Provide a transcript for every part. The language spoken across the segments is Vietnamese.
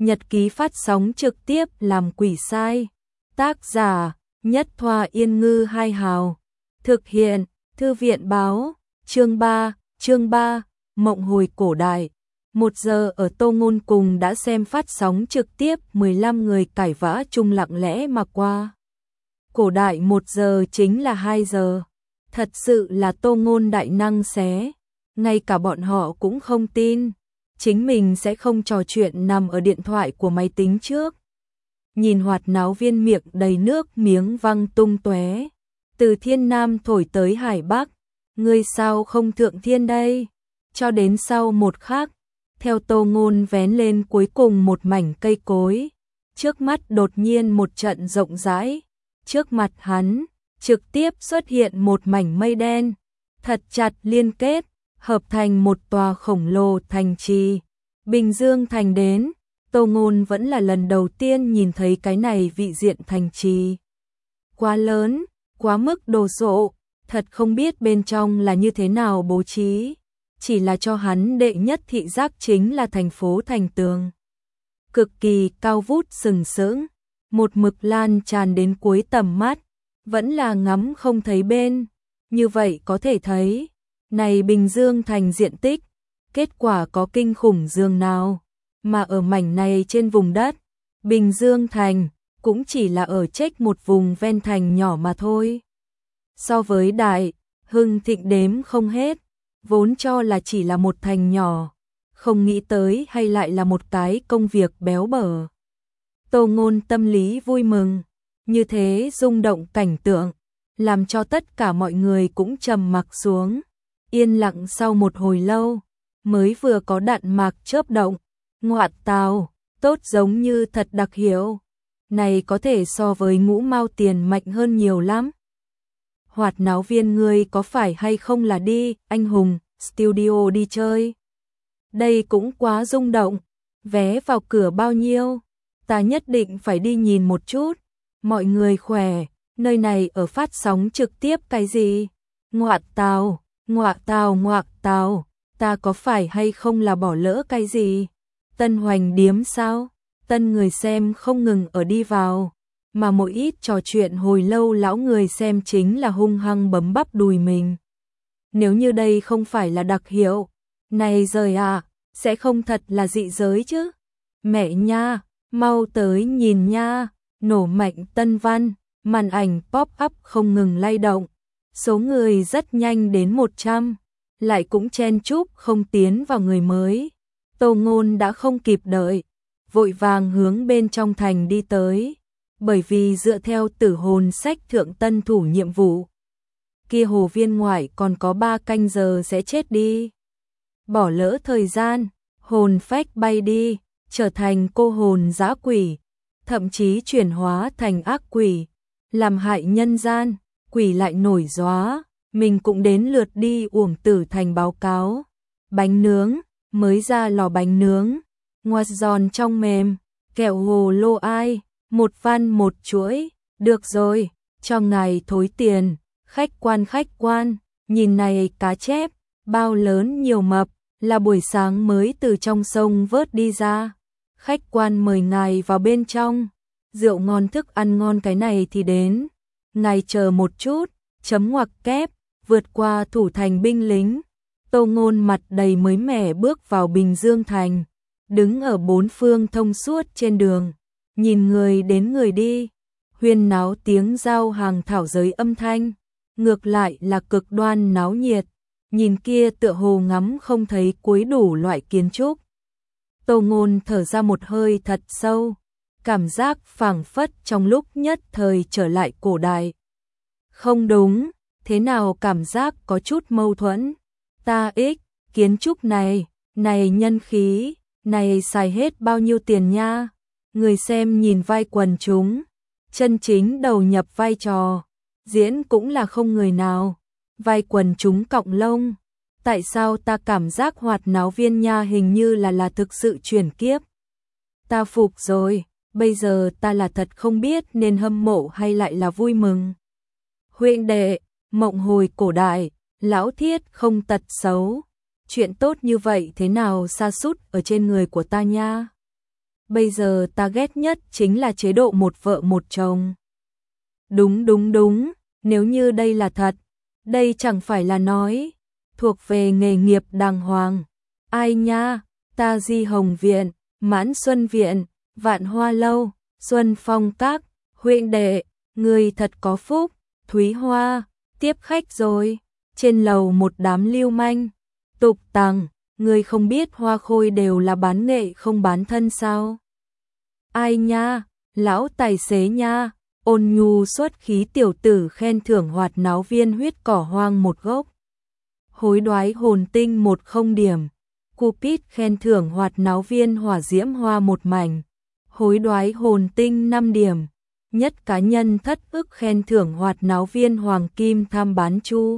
Nhật ký phát sóng trực tiếp làm quỷ sai. Tác giả Nhất Thoa Yên Ngư Hai Hào. Thực hiện Thư viện Báo. Chương 3 Mộng hồi cổ đại. 1 giờ ở Tô Ngôn cùng đã xem phát sóng trực tiếp 15 người cãi vã chung lặng lẽ mà qua. Cổ đại 1 giờ chính là 2 giờ. Thật sự là Tô Ngôn đại năng xé. Ngay cả bọn họ cũng không tin. Chính mình sẽ không trò chuyện nằm ở điện thoại của máy tính trước. Nhìn Hoạt Náo Viên miệng đầy nước miếng văng tung tóe. Từ Thiên Nam thổi tới Hải Bắc. Ngươi sao không thượng thiên đây? Cho đến sau một khắc, theo Tô Ngôn vén lên cuối cùng một mảnh cây cối. Trước mắt đột nhiên một trận rộng rãi. Trước mặt hắn, trực tiếp xuất hiện một mảnh mây đen. Thật chặt liên kết, hợp thành một tòa khổng lồ thành trì. Bình Dương thành đến, Tô Ngôn vẫn là lần đầu tiên nhìn thấy cái này vị diện thành trì. Quá lớn, quá mức đồ sộ, thật không biết bên trong là như thế nào bố trí. Chỉ là cho hắn đệ nhất thị giác chính là thành phố thành tường. Cực kỳ cao vút sừng sững, một mực lan tràn đến cuối tầm mắt, vẫn là ngắm không thấy bên. Như vậy có thể thấy, này Bình Dương thành diện tích, kết quả có kinh khủng dường nào. Mà ở mảnh này trên vùng đất, Bình Dương thành cũng chỉ là ở trách một vùng ven thành nhỏ mà thôi. So với Đại Hưng Thịnh đếm không hết, vốn cho là chỉ là một thành nhỏ, không nghĩ tới hay lại là một cái công việc béo bở. Tô Ngôn tâm lý vui mừng, như thế rung động cảnh tượng, làm cho tất cả mọi người cũng trầm mặc xuống. Yên lặng sau một hồi lâu, mới vừa có đạn mạc chớp động. Ngoạn tào, tốt giống như thật đặc hiệu. Này có thể so với Ngũ Mao Tiền mạnh hơn nhiều lắm. Hoạt Náo Viên ngươi có phải hay không là đi, anh hùng, studio đi chơi. Đây cũng quá rung động. Vé vào cửa bao nhiêu? Ta nhất định phải đi nhìn một chút. Mọi người khỏe, nơi này ở phát sóng trực tiếp cái gì? Ngoạn tào, ngoạn tào, ngoạn tào, ta có phải hay không là bỏ lỡ cái gì? Tân Hoành điếm sao? Tân người xem không ngừng ở đi vào, mà một ít trò chuyện hồi lâu lão người xem chính là hung hăng bấm bắp đùi mình. Nếu như đây không phải là đặc hiệu, này rời à, sẽ không thật là dị giới chứ? Mẹ nha, mau tới nhìn nha, nổ mạnh tân văn, màn ảnh pop-up không ngừng lay động. Số người rất nhanh đến 100, lại cũng chen chúc không tiến vào người mới. Tô Ngôn đã không kịp đợi, vội vàng hướng bên trong thành đi tới, bởi vì dựa theo Tử Hồn sách thượng tân thủ nhiệm vụ. Kia hồ viên ngoại còn có 3 canh giờ sẽ chết đi. Bỏ lỡ thời gian, hồn phách bay đi, trở thành cô hồn dã quỷ, thậm chí chuyển hóa thành ác quỷ, làm hại nhân gian, quỷ lại nổi gió, mình cũng đến lượt đi Uổng Tử thành báo cáo. Bánh nướng, mới ra lò bánh nướng, ngoặt giòn trong mềm, kẹo hồ lô ai, một văn một chuỗi, được rồi, cho ngài thối tiền, khách quan, nhìn này cá chép, bao lớn nhiều mập, là buổi sáng mới từ trong sông vớt đi ra, khách quan mời ngài vào bên trong, rượu ngon thức ăn ngon cái này thì đến, ngài chờ một chút, chấm ngoặc kép, vượt qua thủ thành binh lính. Tô Ngôn mặt đầy mới mẻ bước vào Bình Dương thành, đứng ở bốn phương thông suốt trên đường, nhìn người đến người đi, huyên náo tiếng giao hàng thảo giới âm thanh, ngược lại là cực đoan náo nhiệt, nhìn kia tựa hồ ngắm không thấy cuối đủ loại kiến trúc. Tô Ngôn thở ra một hơi thật sâu, cảm giác phảng phất trong lúc nhất thời trở lại cổ đại. Không đúng, thế nào cảm giác có chút mâu thuẫn. Ta kiến trúc này, này nhân khí, này xài hết bao nhiêu tiền nha. Người xem nhìn vai quần chúng, chân chính đầu nhập vai trò, diễn cũng là không người nào. Vai quần chúng cọng lông, tại sao ta cảm giác Hoạt Náo Viên nha hình như là thực sự chuyển kiếp. Ta phục rồi, bây giờ ta là thật không biết nên hâm mộ hay lại là vui mừng. Huynh đệ, mộng hồi cổ đại, lão thiết không tật xấu, chuyện tốt như vậy thế nào sa sút ở trên người của ta nha. bây giờ ta ghét nhất chính là chế độ một vợ một chồng. Đúng, nếu như đây là thật, đây chẳng phải là nói, thuộc về nghề nghiệp đàng hoàng. Ai nha, ta Di Hồng Viện, Mãn Xuân Viện, Vạn Hoa Lâu, Xuân Phong Các, huynh đệ, người thật có phúc, Thúy Hoa, tiếp khách rồi. Trên lầu một đám lưu manh, tục tằng, người không biết Hoa Khôi đều là bán nghệ không bán thân sao? Ai nha, lão tài xế nha, ôn nhu xuất khí tiểu tử khen thưởng hoạt náo viên huyết cỏ hoang một gốc. Hối đoái hồn tinh 10 điểm. Cupid khen thưởng hoạt náo viên hỏa diễm hoa một mảnh. Hối đoái hồn tinh 5 điểm. Nhất cá nhân thất ức khen thưởng hoạt náo viên hoàng kim tham bán chu.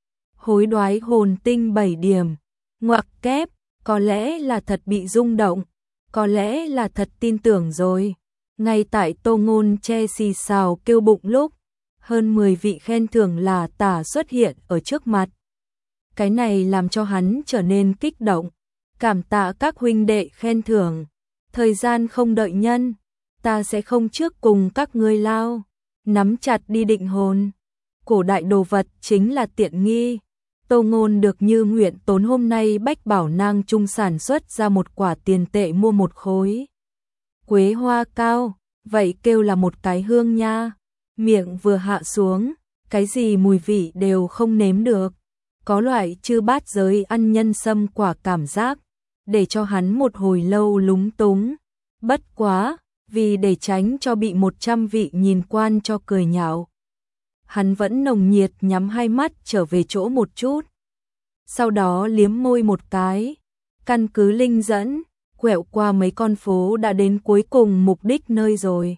Hối đoái hồn tinh 7 điểm. Ngoặc kép, có lẽ là thật bị rung động, có lẽ là thật tin tưởng rồi. Ngay tại Tô Ngôn che xì xào kêu bụng lúc, hơn 10 vị khen thưởng là tả xuất hiện ở trước mặt. Cái này làm cho hắn trở nên kích động. Cảm tạ các huynh đệ khen thưởng. Thời gian không đợi nhân, ta sẽ không trước cùng các ngươi lao. Nắm chặt đi định hồn. Cổ đại đồ vật chính là tiện nghi. Tô Ngôn được như nguyện tốn hôm nay Bách Bảo Nang Trung sản xuất ra một quả tiền tệ mua một khối quế hoa cao, vậy kêu là một cái hương nha. Miệng vừa hạ xuống, cái gì mùi vị đều không nếm được. Có loại chư bát giới ăn nhân sâm quả cảm giác, để cho hắn một hồi lâu lúng túng. Bất quá, vì để tránh cho bị 100 vị nhìn quan cho cười nhạo, hắn vẫn nồng nhiệt nhắm hai mắt trở về chỗ một chút. Sau đó liếm môi một cái, căn cứ linh dẫn, quẹo qua mấy con phố đã đến cuối cùng mục đích nơi rồi.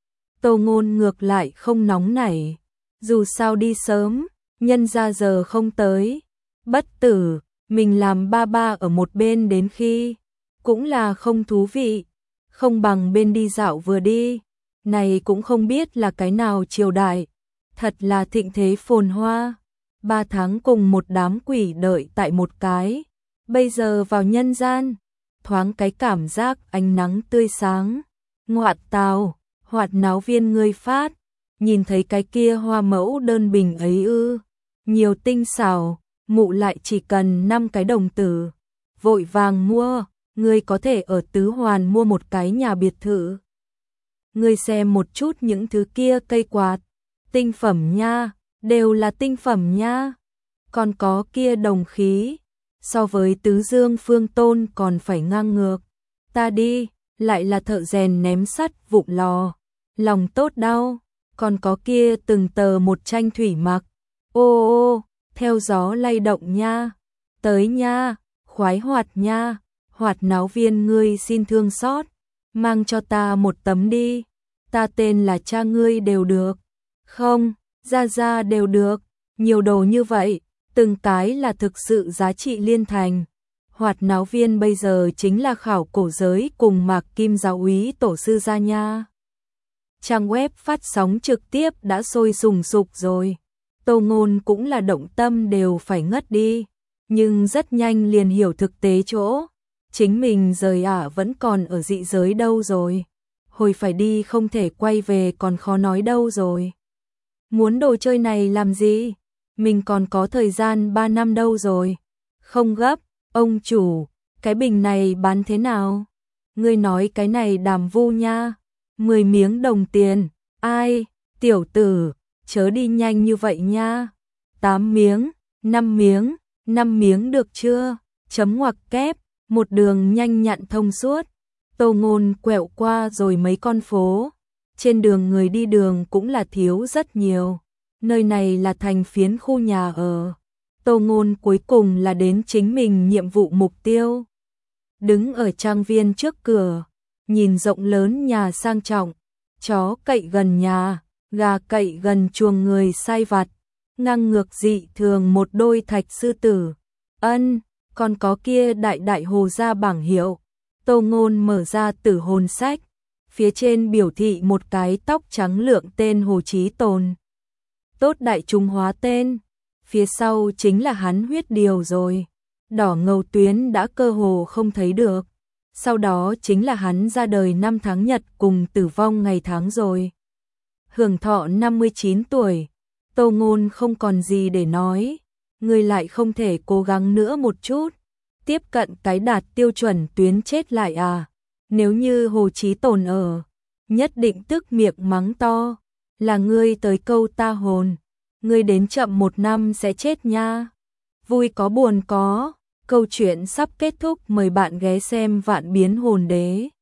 Tô Ngôn ngược lại không nóng nảy, dù sao đi sớm, nhân ra giờ không tới. Bất tử, mình làm ba ba ở một bên đến khi, cũng là không thú vị, không bằng bên đi dạo vừa đi. Này cũng không biết là cái nào triều đại, thật là thịnh thế phồn hoa. 3 tháng cùng một đám quỷ đợi tại một cái, bây giờ vào nhân gian, thoáng cái cảm giác ánh nắng tươi sáng. Ngoạn tào, hoạt náo viên ngươi phát, nhìn thấy cái kia hoa mẫu đơn bình ấy ư, nhiều tinh xảo, mụ lại chỉ cần 5 cái đồng tử, vội vàng mua, ngươi có thể ở Tứ Hoàn mua một cái nhà biệt thự. Ngươi xem một chút những thứ kia cây quạt, tinh phẩm nha, đều là tinh phẩm nha. Còn có kia đồng khí, so với Tứ Dương Phương Tôn còn phải ngang ngược. Ta đi, lại là thợ rèn ném sắt vụn lò, lòng tốt đau. Còn có kia từng tờ một tranh thủy mặc, ô ô, theo gió lay động nha. Tới nha, khoái hoạt nha, hoạt náo viên ngươi xin thương xót, mang cho ta một tấm đi. Ta tên là cha ngươi đều được, không, ra đều được, nhiều đồ như vậy, từng cái là thực sự giá trị liên thành. Hoạt náo viên bây giờ chính là khảo cổ giới cùng Mạc Kim giáo úy tổ sư gia nha. Trang web phát sóng trực tiếp đã sôi sùng sục rồi. Tô Ngôn cũng là động tâm đều phải ngất đi, nhưng rất nhanh liền hiểu thực tế chỗ. Chính mình rời vẫn còn ở dị giới đâu rồi. Hồi phải đi không thể quay về còn khó nói đâu rồi. Muốn đồ chơi này làm gì? Mình còn có thời gian 3 năm đâu rồi. Không gấp, ông chủ, cái bình này bán thế nào? Ngươi nói cái này đàm vu nha. 10 miếng đồng tiền. Ai, tiểu tử, chớ đi nhanh như vậy nha. 8 miếng, 5 miếng, 5 miếng được chưa? Chấm ngoặc kép, một đường nhanh nhặn thông suốt. Tô Ngôn quẹo qua rồi mấy con phố. Trên đường người đi đường cũng là thiếu rất nhiều. Nơi này là thành phiến khu nhà ở. Tô Ngôn cuối cùng là đến chính mình nhiệm vụ mục tiêu. Đứng ở trang viên trước cửa, nhìn rộng lớn nhà sang trọng, chó cậy gần nhà, gà cậy gần chuồng người sai vặt, ngang ngược dị thường một đôi thạch sư tử. Còn có kia đại hồ gia bảng hiệu. Tô Ngôn mở ra Tử hồn sách, phía trên biểu thị một cái tóc trắng lượng tên Hồ Chí Tồn. Tốt đại trung hóa tên, phía sau chính là hắn huyết điều rồi. Đỏ ngầu tuyến đã cơ hồ không thấy được. sau đó chính là hắn ra đời năm tháng nhật cùng tử vong ngày tháng rồi. Hưởng thọ 59 tuổi, Tô Ngôn không còn gì để nói, ngươi lại không thể cố gắng nữa một chút, tiếp cận cái đạt tiêu chuẩn tuyến chết lại à? Nếu như Hồ Chí Tồn ở, nhất định tức miệng mắng to, là ngươi tới câu ta hồn, ngươi đến chậm 1 năm sẽ chết nha. Vui có buồn có, câu chuyện sắp kết thúc, mời bạn ghé xem Vạn Biến Hồn Đế.